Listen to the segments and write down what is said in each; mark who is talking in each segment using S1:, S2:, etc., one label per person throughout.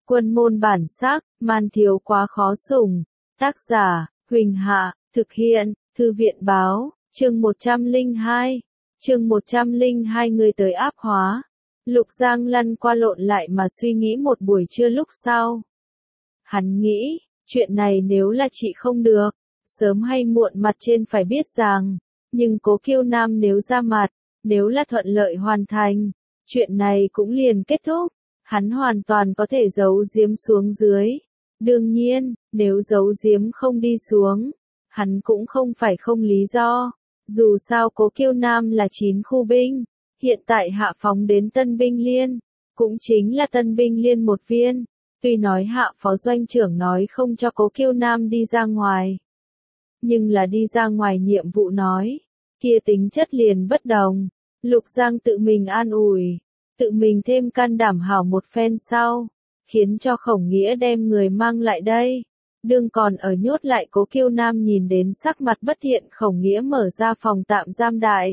S1: Quân môn bản sắc, man thiếu quá khó sủng. Tác giả, Huỳnh Hạ, thực hiện, Thư viện báo, chương 102. Chương 102 người tới áp hóa. Lục Giang lăn qua lộn lại mà suy nghĩ một buổi trưa lúc sau. Hắn nghĩ, chuyện này nếu là chị không được, sớm hay muộn mặt trên phải biết rằng, nhưng Cố Kiêu Nam nếu ra mặt, nếu là thuận lợi hoàn thành, chuyện này cũng liền kết thúc, hắn hoàn toàn có thể giấu giếm xuống dưới. Đương nhiên, nếu giấu giếm không đi xuống, hắn cũng không phải không lý do. Dù sao Cố Kiêu Nam là 9 khu binh, hiện tại hạ phóng đến Tân Binh Liên, cũng chính là Tân Binh Liên một viên. Tuy nói hạ phó doanh trưởng nói không cho Cố Kiêu Nam đi ra ngoài, nhưng là đi ra ngoài nhiệm vụ nói, kia tính chất liền bất đồng. Lục Giang tự mình an ủi, tự mình thêm can đảm hảo một phen sau, khiến cho Khổng Nghĩa đem người mang lại đây. Đương còn ở nhốt lại Cố Kiêu Nam nhìn đến sắc mặt bất thiện Khổng Nghĩa mở ra phòng tạm giam đại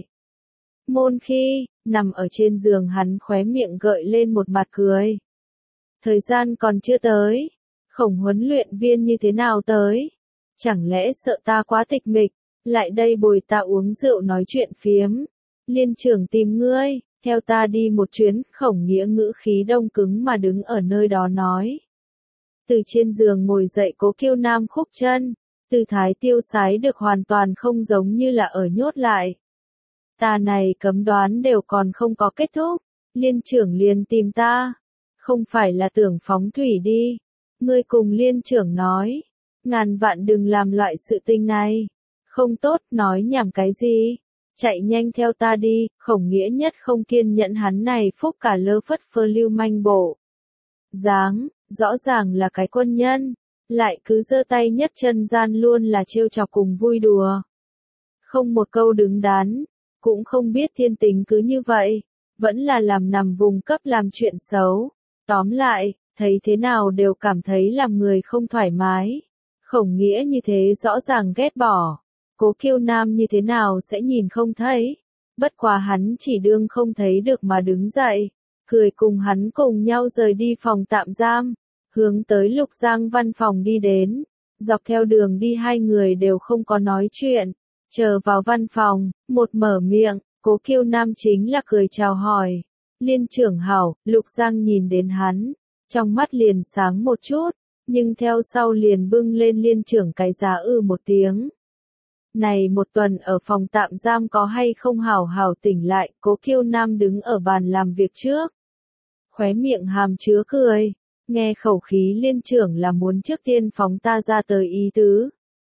S1: môn khi, nằm ở trên giường hắn khóe miệng gợi lên một mặt cười. Thời gian còn chưa tới, Khổng huấn luyện viên như thế nào tới? Chẳng lẽ sợ ta quá tịch mịch, lại đây bồi ta uống rượu nói chuyện phiếm? Liên trưởng tìm ngươi, theo ta đi một chuyến. Khổng Nghĩa ngữ khí đông cứng mà đứng ở nơi đó nói. Từ trên giường ngồi dậy Cố Kiêu Nam khúc chân, tư thái tiêu sái được hoàn toàn không giống như là ở nhốt lại. Ta này cấm đoán đều còn không có kết thúc, liên trưởng liền tìm ta. Không phải là tưởng phóng thủy đi. Ngươi cùng liên trưởng nói, ngàn vạn đừng làm loại sự tình này. Không tốt, nói nhảm cái gì? Chạy nhanh theo ta đi. Khổng Nghĩa nhất không kiên nhẫn hắn này phúc cả lơ phất phơ lưu manh bộ dáng, rõ ràng là cái quân nhân, lại cứ giơ tay nhấc chân gian luôn là trêu chọc cùng vui đùa. Không một câu đứng đắn, cũng không biết thiên tính cứ như vậy, vẫn là làm nằm vùng cấp làm chuyện xấu. Tóm lại, thấy thế nào đều cảm thấy làm người không thoải mái. Khổng Nghĩa như thế rõ ràng ghét bỏ. Cố Kiêu Nam như thế nào sẽ nhìn không thấy. Bất quá hắn chỉ đương không thấy được mà đứng dậy, cười cùng hắn cùng nhau rời đi phòng tạm giam, hướng tới Lục Giang văn phòng đi đến. Dọc theo đường đi hai người đều không có nói chuyện. Chờ vào văn phòng, một mở miệng, Cố Kiêu Nam chính là cười chào hỏi. Liên trưởng hảo. Lục Giang nhìn đến hắn, trong mắt liền sáng một chút, nhưng theo sau liền bưng lên liên trưởng cái giá một tiếng. Này một tuần ở phòng tạm giam có hay không hảo hảo tỉnh lại? Cố Kiêu Nam đứng ở bàn làm việc trước, khóe miệng hàm chứa cười, nghe khẩu khí liên trưởng là muốn trước tiên phóng ta ra tới ý tứ.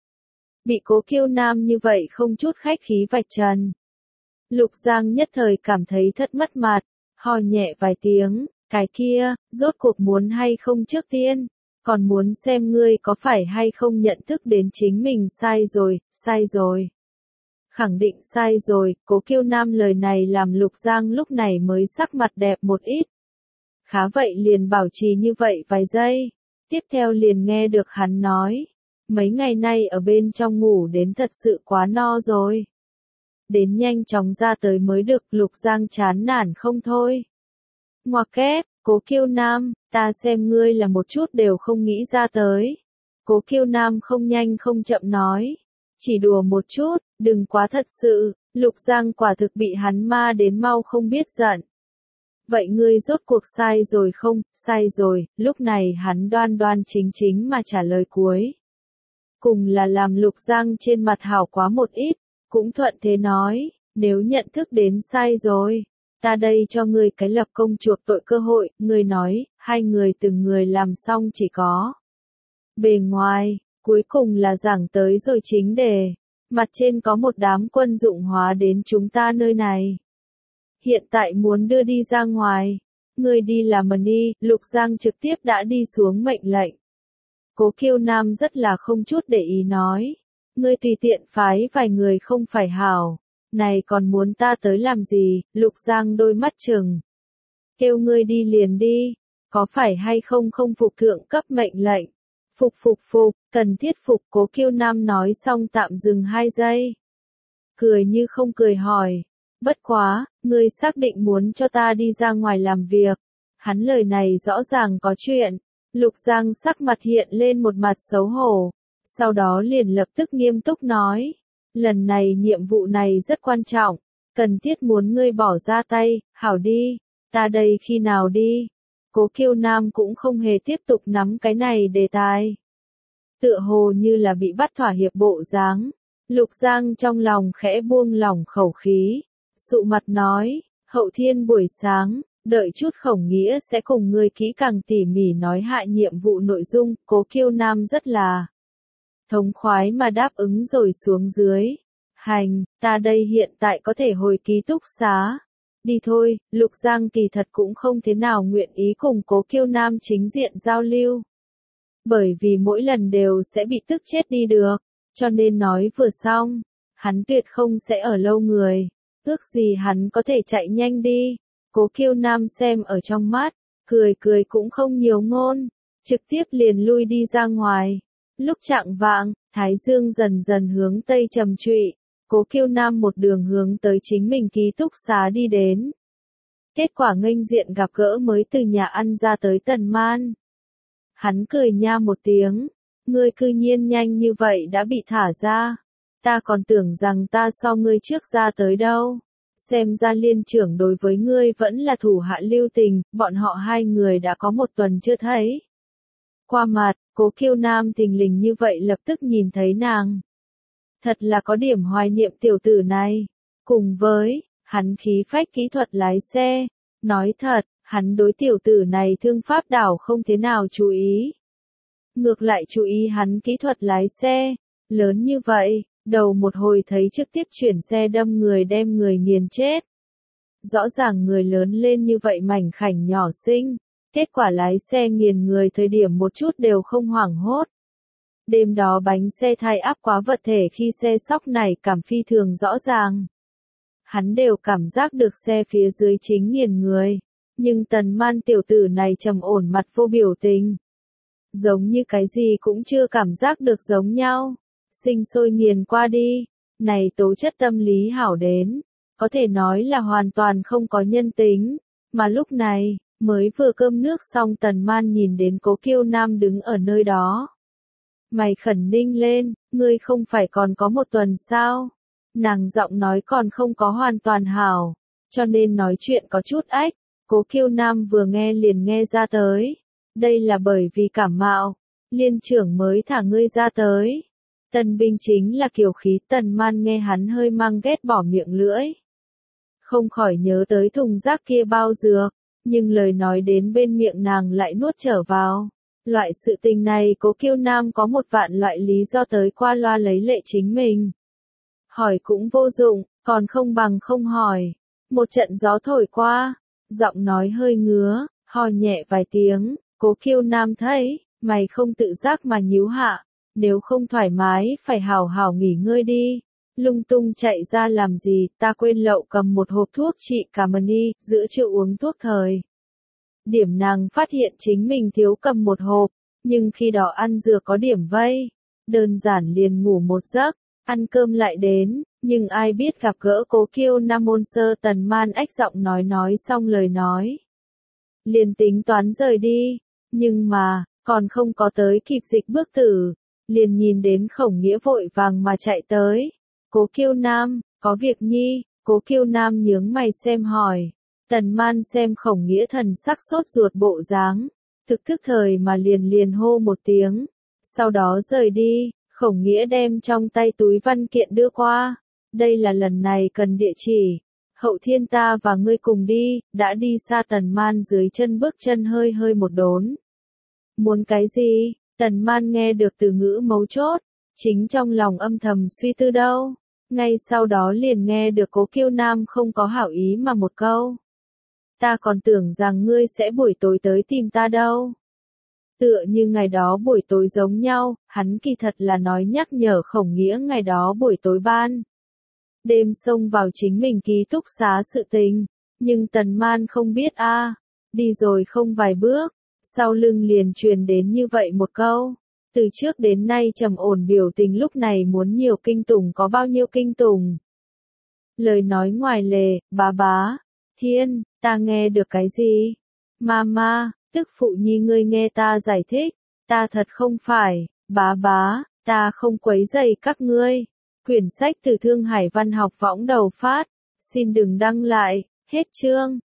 S1: Bị Cố Kiêu Nam như vậy không chút khách khí vạch trần, Lục Giang nhất thời cảm thấy thất mất mặt, ho nhẹ vài tiếng. Cái kia, rốt cuộc muốn hay không trước tiên, còn muốn xem ngươi có phải hay không nhận thức đến chính mình sai rồi. Khẳng định sai rồi. Cố Kiêu Nam lời này làm Lục Giang lúc này mới sắc mặt đẹp một ít. Khá vậy liền bảo trì như vậy vài giây, tiếp theo liền nghe được hắn nói, mấy ngày nay ở bên trong ngủ đến thật sự quá no rồi. Đến nhanh chóng ra tới mới được. Lục Giang chán nản không thôi. Ngoặc kép, Cố Kiêu Nam, ta xem ngươi là một chút đều không nghĩ ra tới. Cố Kiêu Nam không nhanh không chậm nói, chỉ đùa một chút, đừng quá thật sự. Lục Giang quả thực bị hắn ma đến mau không biết giận. Vậy ngươi rốt cuộc sai rồi không? Sai rồi. Lúc này hắn đoan đoan chính chính mà trả lời cuối cùng là làm Lục Giang trên mặt hảo quá một ít, cũng thuận thế nói, nếu nhận thức đến sai rồi, ta đây cho ngươi cái lập công chuộc tội cơ hội. Ngươi nói, hai người từng người làm xong chỉ có bề ngoài, cuối cùng là giảng tới rồi chính đề. Mặt trên có một đám quân dụng hóa đến chúng ta nơi này, hiện tại muốn đưa đi ra ngoài. Ngươi đi làm đi. Lục Giang trực tiếp đã đi xuống mệnh lệnh. Cố Kiêu Nam rất là không chút để ý nói, ngươi tùy tiện phái vài người không phải hảo, này còn muốn ta tới làm gì? Lục Giang đôi mắt trừng, kêu ngươi đi liền đi, có phải hay không không phục thượng cấp mệnh lệnh? Phục, cần thiết phục. Cố Kiêu Nam nói xong tạm dừng 2 giây, cười như không cười hỏi, bất quá, ngươi xác định muốn cho ta đi ra ngoài làm việc? Hắn lời này rõ ràng có chuyện. Lục Giang sắc mặt hiện lên một mặt xấu hổ, sau đó liền lập tức nghiêm túc nói, lần này nhiệm vụ này rất quan trọng, cần thiết muốn ngươi bỏ ra tay, hảo đi, ta đây khi nào đi. Cố Kiêu Nam cũng không hề tiếp tục nắm cái này đề tài. Tựa hồ như là bị bắt thỏa hiệp bộ dáng. Lục Giang trong lòng khẽ buông lỏng khẩu khí, sụ mặt nói, hậu thiên buổi sáng, đợi chút Khổng Nghĩa sẽ cùng ngươi kỹ càng tỉ mỉ nói hạ nhiệm vụ nội dung. Cố Kiêu Nam rất là thống khoái mà đáp ứng rồi xuống dưới. Hành, ta đây hiện tại có thể hồi ký túc xá. Đi thôi. Lục Giang kỳ thật cũng không thế nào nguyện ý cùng Cố Kiêu Nam chính diện giao lưu. Bởi vì mỗi lần đều sẽ bị tức chết đi được, cho nên nói vừa xong, hắn tuyệt không sẽ ở lâu người. Ước gì hắn có thể chạy nhanh đi. Cố Kiêu Nam xem ở trong mắt, cười cười cũng không nhiều ngôn, trực tiếp liền lui đi ra ngoài. Lúc chạng vạng, Thái Dương dần dần hướng tây trầm trụy, Cố Kiêu Nam một đường hướng tới chính mình ký túc xá đi đến. Kết quả nghênh diện gặp gỡ mới từ nhà ăn ra tới Tần Man. Hắn cười nha một tiếng, ngươi cư nhiên nhanh như vậy đã bị thả ra, ta còn tưởng rằng ta so ngươi trước ra tới đâu. Xem ra liên trưởng đối với ngươi vẫn là thủ hạ lưu tình, bọn họ hai người đã có một tuần chưa thấy. Qua mặt, Cố Kiêu Nam thình lình như vậy lập tức nhìn thấy nàng. Thật là có điểm hoài niệm tiểu tử này. Cùng với, hắn khí phách kỹ thuật lái xe. Nói thật, hắn đối tiểu tử này thương pháp đảo không thế nào chú ý. Ngược lại chú ý hắn kỹ thuật lái xe. Lớn như vậy, đầu một hồi thấy trực tiếp chuyển xe đâm người đem người nghiền chết. Rõ ràng người lớn lên như vậy mảnh khảnh nhỏ xinh. Kết quả lái xe nghiền người thời điểm một chút đều không hoảng hốt. Đêm đó bánh xe thai áp quá vật thể khi xe sóc này cảm phi thường rõ ràng. Hắn đều cảm giác được xe phía dưới chính nghiền người. Nhưng Tần Man tiểu tử này trầm ổn mặt vô biểu tình. Giống như cái gì cũng chưa cảm giác được giống nhau. Sinh sôi nghiền qua đi. Này tố chất tâm lý hảo đến. Có thể nói là hoàn toàn không có nhân tính. Mà lúc này, mới vừa cơm nước xong Tần Man nhìn đến Cố Kiêu Nam đứng ở nơi đó. Mày khẩn ninh lên, ngươi không phải còn có một tuần sao? Nàng giọng nói còn không có hoàn toàn hảo, cho nên nói chuyện có chút ách. Cố Kiêu Nam vừa nghe liền nghe ra tới. Đây là bởi vì cảm mạo, liên trưởng mới thả ngươi ra tới. Tần binh chính là kiều khí. Tần Man nghe hắn hơi mang ghét bỏ miệng lưỡi. Không khỏi nhớ tới thùng rác kia bao dược, nhưng lời nói đến bên miệng nàng lại nuốt trở vào. Loại sự tình này Cố Kiêu Nam có một vạn loại lý do tới qua loa lấy lệ chính mình. Hỏi cũng vô dụng, còn không bằng không hỏi. Một trận gió thổi qua, giọng nói hơi ngứa, ho nhẹ vài tiếng. Cố Kiêu Nam thấy, mày không tự giác mà nhíu hạ. Nếu không thoải mái phải hảo hảo nghỉ ngơi đi. Lung tung chạy ra làm gì, ta quên lậu cầm một hộp thuốc trị cả mani, giữa chưa uống thuốc thời. Điểm nàng phát hiện chính mình thiếu cầm một hộp, nhưng khi đó ăn dừa có điểm vây. Đơn giản liền ngủ một giấc, ăn cơm lại đến, nhưng ai biết gặp gỡ Cố Kiêu Nam môn sơ. Tần Man ách giọng nói xong lời nói. Liền tính toán rời đi, nhưng mà, còn không có tới kịp dịch bước tử, liền nhìn đến Khổng Nghĩa vội vàng mà chạy tới. Cố Kiêu Nam, có việc nhi. Cố Kiêu Nam nhướng mày xem hỏi. Tần Man xem Khổng Nghĩa thần sắc sốt ruột bộ dáng, thực thức thời mà liền hô một tiếng, sau đó rời đi. Khổng Nghĩa đem trong tay túi văn kiện đưa qua, đây là lần này cần địa chỉ, hậu thiên ta và ngươi cùng đi. Đã đi xa Tần Man dưới chân bước chân hơi một đốn. Muốn cái gì? Tần Man nghe được từ ngữ mấu chốt, chính trong lòng âm thầm suy tư đâu. Ngay sau đó liền nghe được Cố Kiêu Nam không có hảo ý mà một câu. Ta còn tưởng rằng ngươi sẽ buổi tối tới tìm ta đâu. Tựa như ngày đó buổi tối giống nhau, hắn kỳ thật là nói nhắc nhở Khổng Nghĩa ngày đó buổi tối ban. Đêm xông vào chính mình ký túc xá sự tình, nhưng Tần Man không biết đi rồi không vài bước, sau lưng liền truyền đến như vậy một câu. Từ trước đến nay trầm ổn biểu tình lúc này muốn nhiều kinh tủng có bao nhiêu kinh tủng. Lời nói ngoài lề, bá, thiên, ta nghe được cái gì? Mama, Tức phụ nhi ngươi nghe ta giải thích, ta thật không phải, bá, ta không quấy rầy các ngươi. Quyển sách từ Thương Hải Văn học võng đầu phát, xin đừng đăng lại, hết chương.